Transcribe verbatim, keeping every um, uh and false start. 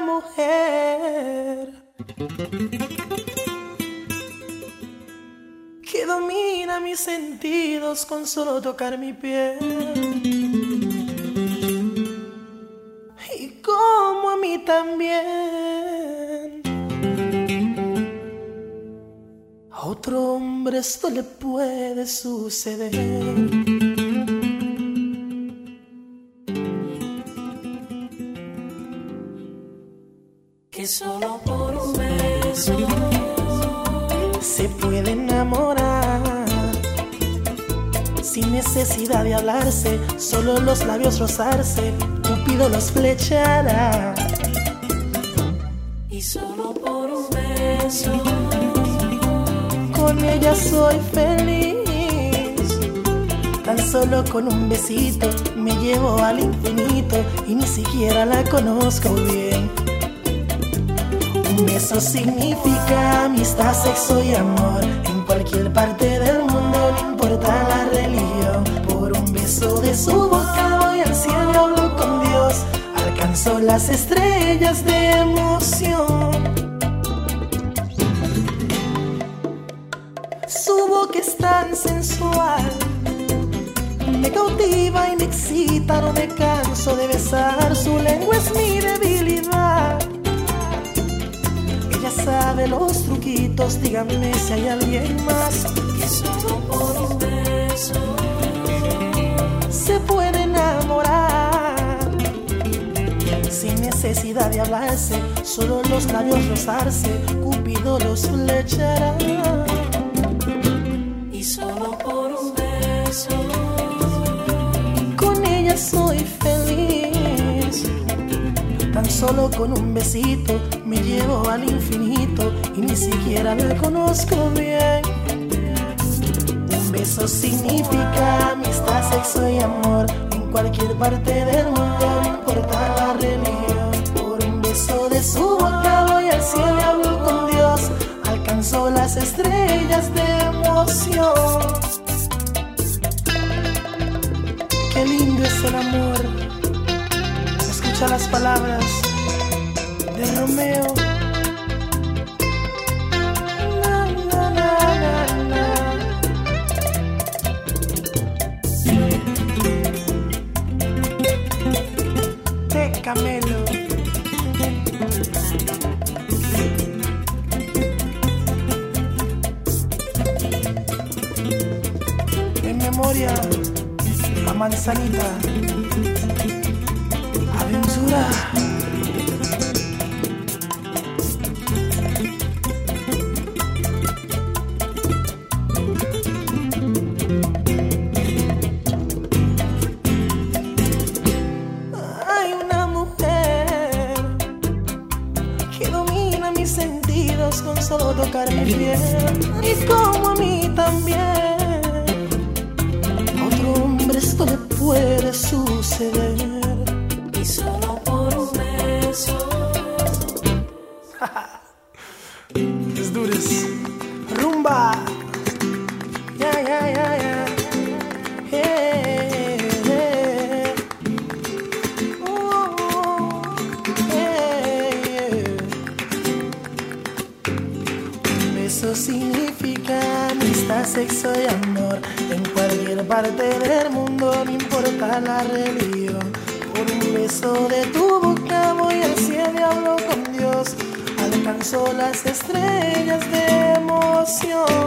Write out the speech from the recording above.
mujer que domina mis sentidos con solo tocar mi piel, y como a mí también. A otro hombre esto le puede suceder. Que solo por un beso se puede enamorar, sin necesidad de hablarse, solo los labios rozarse, Cupido los flechará. y solo por un beso Con ella soy feliz, tan solo con un besito me llevo al infinito y ni siquiera la conozco bien. Un beso significa amistad, sexo y amor. En cualquier parte del mundo, no importa la religión. Por un beso de su boca voy al cielo y hablo con Dios. Alcanzo las estrellas de emoción. Su boca es tan sensual, me cautiva y me excita, no me canso de besar. Su lengua es mi debilidad. Ella sabe los truquitos, díganme si hay alguien más. que solo por un beso Se puede enamorar, sin necesidad de hablarse, solo los labios rozarse, Cupido los flechará. y solo por un beso Con ella soy feliz, tan solo con un besito me llevo al infinito y ni siquiera la conozco bien. Un beso significa amistad, sexo y amor. En cualquier parte del mundo, no importa la religión. Por un beso de su boca voy al cielo y hablo con Dios. Alcanzo las estrellas de emoción. Qué lindo es el amor. Escucha las palabras de Romeo. Na, na, na, na, na. De Camelo. En memoria a Manzanita. Aventura. Hay una mujer que domina mis sentidos con solo tocar mi piel, y como a mí también. A otro hombre esto le puede suceder. y solo por un beso Es dures. Rumba. Ya, ya, ya, ya. Hey, hey. Oh, hey, yeah. Un beso significa amistad, sexo y amor. En cualquier parte del mundo, no importa la religión. Por un beso de tu boca voy al cielo y hablo con Dios. Alcanzó las estrellas de emoción.